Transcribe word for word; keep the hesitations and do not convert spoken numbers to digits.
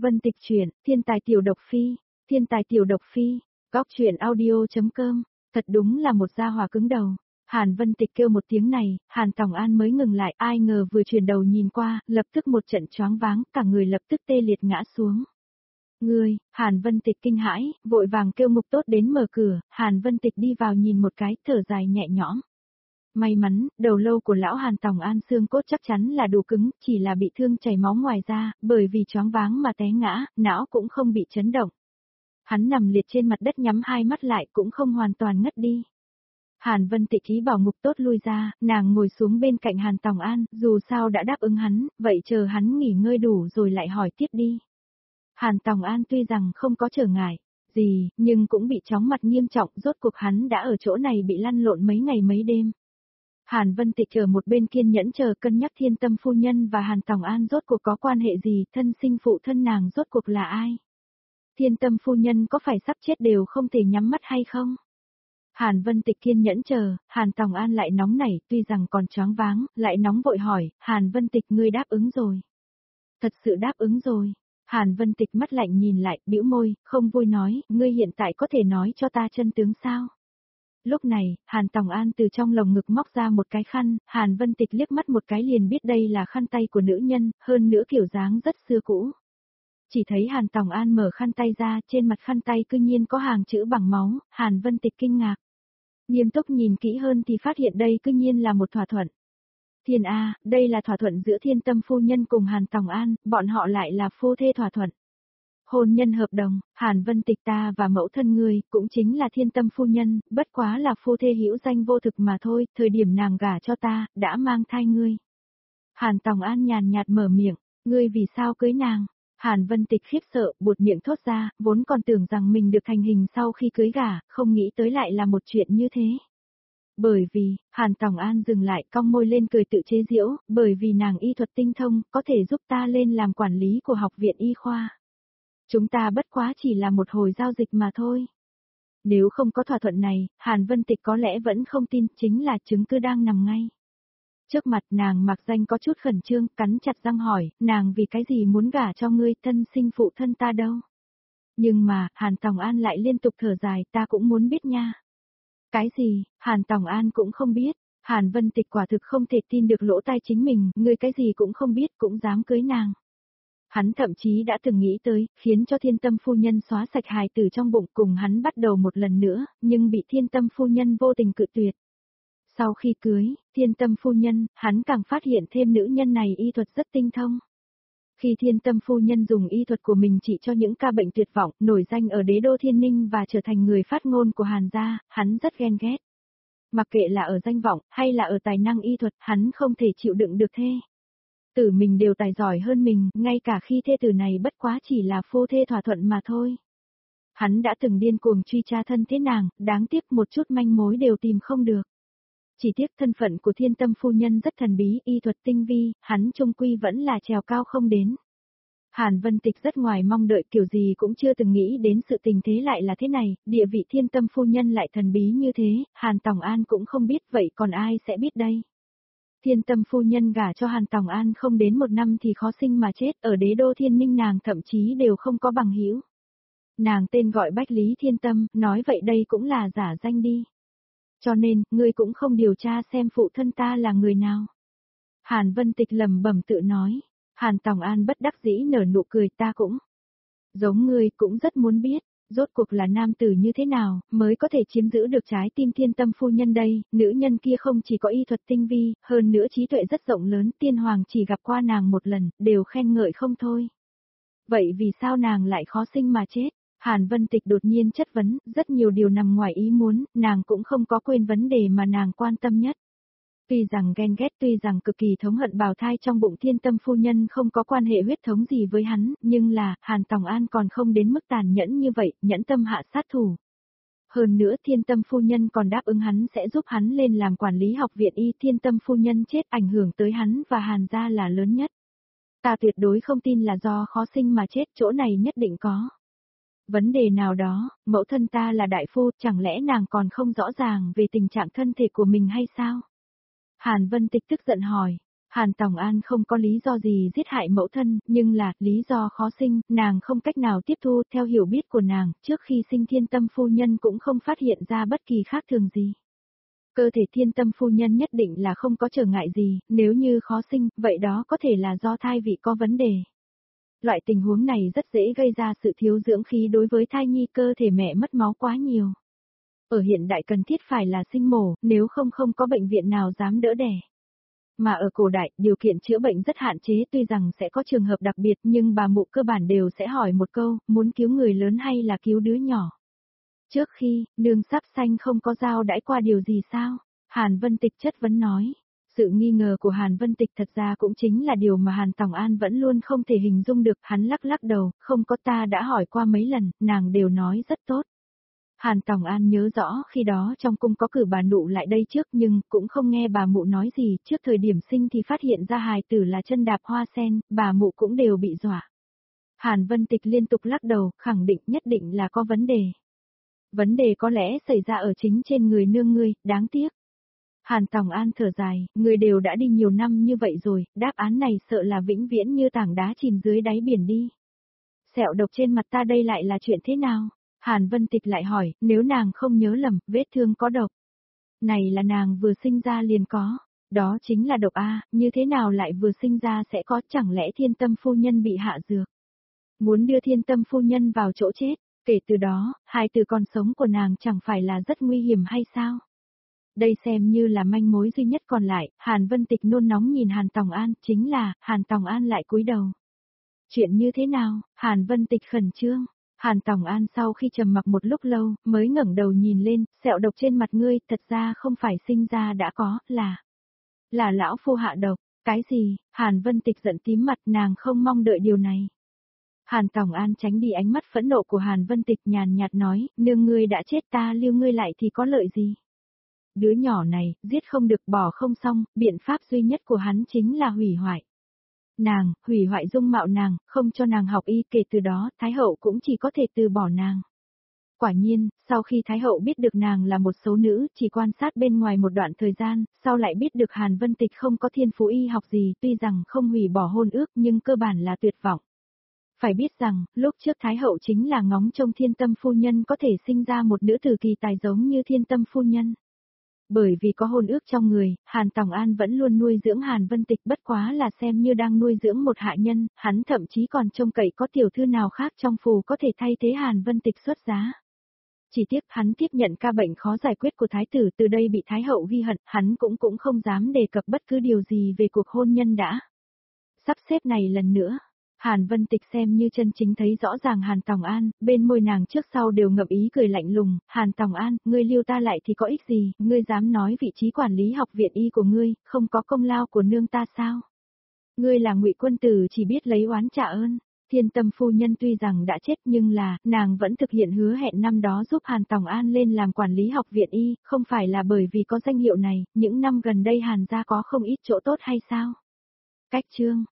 Vân Tịch truyện, thiên tài tiểu độc phi, thiên tài tiểu độc phi, góc truyện audio.com, thật đúng là một gia hỏa cứng đầu. Hàn Vân Tịch kêu một tiếng này, Hàn Tòng An mới ngừng lại, ai ngờ vừa chuyển đầu nhìn qua, lập tức một trận choáng váng, cả người lập tức tê liệt ngã xuống. Ngươi, Hàn Vân Tịch kinh hãi, vội vàng kêu Mục Tốt đến mở cửa, Hàn Vân Tịch đi vào nhìn một cái, thở dài nhẹ nhõm. May mắn, đầu lâu của lão Hàn Tòng An xương cốt chắc chắn là đủ cứng, chỉ là bị thương chảy máu ngoài ra, bởi vì choáng váng mà té ngã, não cũng không bị chấn động. Hắn nằm liệt trên mặt đất nhắm hai mắt lại cũng không hoàn toàn ngất đi. Hàn Vân Tịch ý bảo Mục Tốt lui ra, nàng ngồi xuống bên cạnh Hàn Tòng An, dù sao đã đáp ứng hắn, vậy chờ hắn nghỉ ngơi đủ rồi lại hỏi tiếp đi. Hàn Tòng An tuy rằng không có trở ngại gì, nhưng cũng bị chóng mặt nghiêm trọng, rốt cuộc hắn đã ở chỗ này bị lăn lộn mấy ngày mấy đêm. Hàn Vân Tịch ở một bên kiên nhẫn chờ cân nhắc Thiên Tâm phu nhân và Hàn Tòng An rốt cuộc có quan hệ gì, thân sinh phụ thân nàng rốt cuộc là ai. Thiên Tâm phu nhân có phải sắp chết đều không thể nhắm mắt hay không? Hàn Vân Tịch kiên nhẫn chờ, Hàn Tòng An lại nóng nảy, tuy rằng còn choáng váng, lại nóng vội hỏi, Hàn Vân Tịch ngươi đáp ứng rồi. Thật sự đáp ứng rồi. Hàn Vân Tịch mắt lạnh nhìn lại, bĩu môi, không vui nói, ngươi hiện tại có thể nói cho ta chân tướng sao? Lúc này, Hàn Tòng An từ trong lồng ngực móc ra một cái khăn, Hàn Vân Tịch liếc mắt một cái liền biết đây là khăn tay của nữ nhân, hơn nữa kiểu dáng rất xưa cũ. Chỉ thấy Hàn Tòng An mở khăn tay ra, trên mặt khăn tay cư nhiên có hàng chữ bằng máu, Hàn Vân Tịch kinh ngạc. Nghiêm túc nhìn kỹ hơn thì phát hiện đây cư nhiên là một thỏa thuận. Thiên A, đây là thỏa thuận giữa Thiên Tâm phu nhân cùng Hàn Tòng An, bọn họ lại là phu thê thỏa thuận. Hôn nhân hợp đồng, Hàn Vân Tịch ta và mẫu thân ngươi, cũng chính là Thiên Tâm phu nhân, bất quá là phu thê hữu danh vô thực mà thôi, thời điểm nàng gả cho ta, đã mang thai ngươi. Hàn Tòng An nhàn nhạt mở miệng, ngươi vì sao cưới nàng? Hàn Vân Tịch khiếp sợ, buột miệng thốt ra, vốn còn tưởng rằng mình được thành hình sau khi cưới gả, không nghĩ tới lại là một chuyện như thế. Bởi vì, Hàn Tòng An dừng lại cong môi lên cười tự chế giễu, bởi vì nàng y thuật tinh thông, có thể giúp ta lên làm quản lý của học viện y khoa. Chúng ta bất quá chỉ là một hồi giao dịch mà thôi. Nếu không có thỏa thuận này, Hàn Vân Tịch có lẽ vẫn không tin, chính là chứng cứ đang nằm ngay. Trước mặt nàng mặc danh có chút khẩn trương, cắn chặt răng hỏi, nàng vì cái gì muốn gả cho ngươi, thân sinh phụ thân ta đâu? Nhưng mà, Hàn Tòng An lại liên tục thở dài, ta cũng muốn biết nha. Cái gì, Hàn Tòng An cũng không biết, Hàn Vân Tịch quả thực không thể tin được lỗ tai chính mình, ngươi cái gì cũng không biết cũng dám cưới nàng. Hắn thậm chí đã từng nghĩ tới, khiến cho Thiên Tâm phu nhân xóa sạch hài tử trong bụng cùng hắn bắt đầu một lần nữa, nhưng bị Thiên Tâm phu nhân vô tình cự tuyệt. Sau khi cưới, Thiên Tâm phu nhân, hắn càng phát hiện thêm nữ nhân này y thuật rất tinh thông. Khi Thiên Tâm phu nhân dùng y thuật của mình trị cho những ca bệnh tuyệt vọng, nổi danh ở đế đô Thiên Ninh và trở thành người phát ngôn của Hàn gia, hắn rất ghen ghét. Mặc kệ là ở danh vọng, hay là ở tài năng y thuật, hắn không thể chịu đựng được thê tử mình đều tài giỏi hơn mình, ngay cả khi thê tử này bất quá chỉ là phu thê thỏa thuận mà thôi. Hắn đã từng điên cuồng truy tra thân thế nàng, đáng tiếc một chút manh mối đều tìm không được. Chỉ tiếc thân phận của Thiên Tâm phu nhân rất thần bí, y thuật tinh vi, hắn trung quy vẫn là trèo cao không đến. Hàn Vân Tịch rất ngoài mong đợi, kiểu gì cũng chưa từng nghĩ đến sự tình thế lại là thế này, địa vị Thiên Tâm phu nhân lại thần bí như thế, Hàn Tòng An cũng không biết, vậy còn ai sẽ biết đây? Thiên Tâm phu nhân gả cho Hàn Tòng An không đến một năm thì khó sinh mà chết, ở đế đô Thiên Ninh nàng thậm chí đều không có bằng hữu. Nàng tên gọi Bách Lý Thiên Tâm, nói vậy đây cũng là giả danh đi. Cho nên, ngươi cũng không điều tra xem phụ thân ta là người nào. Hàn Vân Tịch lẩm bẩm tự nói. Hàn Tòng An bất đắc dĩ nở nụ cười, ta cũng giống ngươi, cũng rất muốn biết, rốt cuộc là nam tử như thế nào, mới có thể chiếm giữ được trái tim Thiên Tâm phu nhân đây, nữ nhân kia không chỉ có y thuật tinh vi, hơn nữa trí tuệ rất rộng lớn, tiên hoàng chỉ gặp qua nàng một lần, đều khen ngợi không thôi. Vậy vì sao nàng lại khó sinh mà chết? Hàn Vân Tịch đột nhiên chất vấn, rất nhiều điều nằm ngoài ý muốn, nàng cũng không có quên vấn đề mà nàng quan tâm nhất. Tuy rằng ghen ghét, tuy rằng cực kỳ thống hận bào thai trong bụng Thiên Tâm phu nhân không có quan hệ huyết thống gì với hắn, nhưng là, Hàn Tòng An còn không đến mức tàn nhẫn như vậy, nhẫn tâm hạ sát thủ. Hơn nữa Thiên Tâm phu nhân còn đáp ứng hắn sẽ giúp hắn lên làm quản lý học viện y, Thiên Tâm phu nhân chết ảnh hưởng tới hắn và Hàn gia là lớn nhất. Ta tuyệt đối không tin là do khó sinh mà chết, chỗ này nhất định có vấn đề nào đó, mẫu thân ta là đại phu, chẳng lẽ nàng còn không rõ ràng về tình trạng thân thể của mình hay sao? Hàn Vân Tịch tức giận hỏi, Hàn Tòng An không có lý do gì giết hại mẫu thân, nhưng là, lý do khó sinh, nàng không cách nào tiếp thu, theo hiểu biết của nàng, trước khi sinh Thiên Tâm phu nhân cũng không phát hiện ra bất kỳ khác thường gì. Cơ thể Thiên Tâm phu nhân nhất định là không có trở ngại gì, nếu như khó sinh, vậy đó có thể là do thai vị có vấn đề. Loại tình huống này rất dễ gây ra sự thiếu dưỡng khí đối với thai nhi, cơ thể mẹ mất máu quá nhiều. Ở hiện đại cần thiết phải là sinh mổ, nếu không không có bệnh viện nào dám đỡ đẻ. Mà ở cổ đại, điều kiện chữa bệnh rất hạn chế, tuy rằng sẽ có trường hợp đặc biệt nhưng bà mụ cơ bản đều sẽ hỏi một câu, muốn cứu người lớn hay là cứu đứa nhỏ. Trước khi, nương sắp sanh không có giao đãi qua điều gì sao? Hàn Vân Tịch chất vấn nói. Sự nghi ngờ của Hàn Vân Tịch thật ra cũng chính là điều mà Hàn Tòng An vẫn luôn không thể hình dung được, hắn lắc lắc đầu, không có, ta đã hỏi qua mấy lần, nàng đều nói rất tốt. Hàn Tòng An nhớ rõ khi đó trong cung có cử bà nụ lại đây trước nhưng cũng không nghe bà mụ nói gì, trước thời điểm sinh thì phát hiện ra hài tử là chân đạp hoa sen, bà mụ cũng đều bị dọa. Hàn Vân Tịch liên tục lắc đầu, khẳng định nhất định là có vấn đề. Vấn đề có lẽ xảy ra ở chính trên người nương ngươi, đáng tiếc. Hàn Tòng An thở dài, người đều đã đi nhiều năm như vậy rồi, đáp án này sợ là vĩnh viễn như tảng đá chìm dưới đáy biển đi. Sẹo độc trên mặt ta đây lại là chuyện thế nào? Hàn Vân Tịch lại hỏi, nếu nàng không nhớ lầm, vết thương có độc. Này là nàng vừa sinh ra liền có, đó chính là độc A, như thế nào lại vừa sinh ra sẽ có, chẳng lẽ Thiên Tâm phu nhân bị hạ dược? Muốn đưa Thiên Tâm phu nhân vào chỗ chết, kể từ đó, hai từ còn sống của nàng chẳng phải là rất nguy hiểm hay sao? Đây xem như là manh mối duy nhất còn lại, Hàn Vân Tịch nôn nóng nhìn Hàn Tòng An, chính là, Hàn Tòng An lại cúi đầu. Chuyện như thế nào? Hàn Vân Tịch khẩn trương. Hàn Tòng An sau khi trầm mặc một lúc lâu, mới ngẩng đầu nhìn lên, sẹo độc trên mặt ngươi, thật ra không phải sinh ra đã có, là... Là lão phu hạ độc, cái gì? Hàn Vân Tịch giận tím mặt, nàng không mong đợi điều này. Hàn Tòng An tránh đi ánh mắt phẫn nộ của Hàn Vân Tịch, nhàn nhạt nói, nương ngươi đã chết, ta lưu ngươi lại thì có lợi gì? Đứa nhỏ này, giết không được, bỏ không xong, biện pháp duy nhất của hắn chính là hủy hoại. Nàng, hủy hoại dung mạo nàng, không cho nàng học y, kể từ đó, Thái Hậu cũng chỉ có thể từ bỏ nàng. Quả nhiên, sau khi Thái Hậu biết được nàng là một xấu nữ, chỉ quan sát bên ngoài một đoạn thời gian, sau lại biết được Hàn Vân Tịch không có thiên phú y học gì, tuy rằng không hủy bỏ hôn ước nhưng cơ bản là tuyệt vọng. Phải biết rằng, lúc trước Thái Hậu chính là ngóng trông Thiên Tâm phu nhân có thể sinh ra một nữ tử kỳ tài giống như Thiên Tâm phu nhân. Bởi vì có hôn ước trong người, Hàn Tòng An vẫn luôn nuôi dưỡng Hàn Vân Tịch, bất quá là xem như đang nuôi dưỡng một hạ nhân, hắn thậm chí còn trông cậy có tiểu thư nào khác trong phủ có thể thay thế Hàn Vân Tịch xuất giá. Chỉ tiếc hắn tiếp nhận ca bệnh khó giải quyết của thái tử, từ đây bị Thái Hậu ghi hận, hắn cũng cũng không dám đề cập bất cứ điều gì về cuộc hôn nhân đã. Sắp xếp này lần nữa. Hàn Vân Tịch xem như chân chính thấy rõ ràng Hàn Tòng An, bên môi nàng trước sau đều ngậm ý cười lạnh lùng, Hàn Tòng An, ngươi lưu ta lại thì có ích gì, ngươi dám nói vị trí quản lý học viện y của ngươi, không có công lao của nương ta sao? Ngươi là Ngụy quân tử chỉ biết lấy oán trả ơn, Thiên Tâm phu nhân tuy rằng đã chết nhưng là, nàng vẫn thực hiện hứa hẹn năm đó giúp Hàn Tòng An lên làm quản lý học viện y, không phải là bởi vì có danh hiệu này, những năm gần đây Hàn gia có không ít chỗ tốt hay sao? Cách chương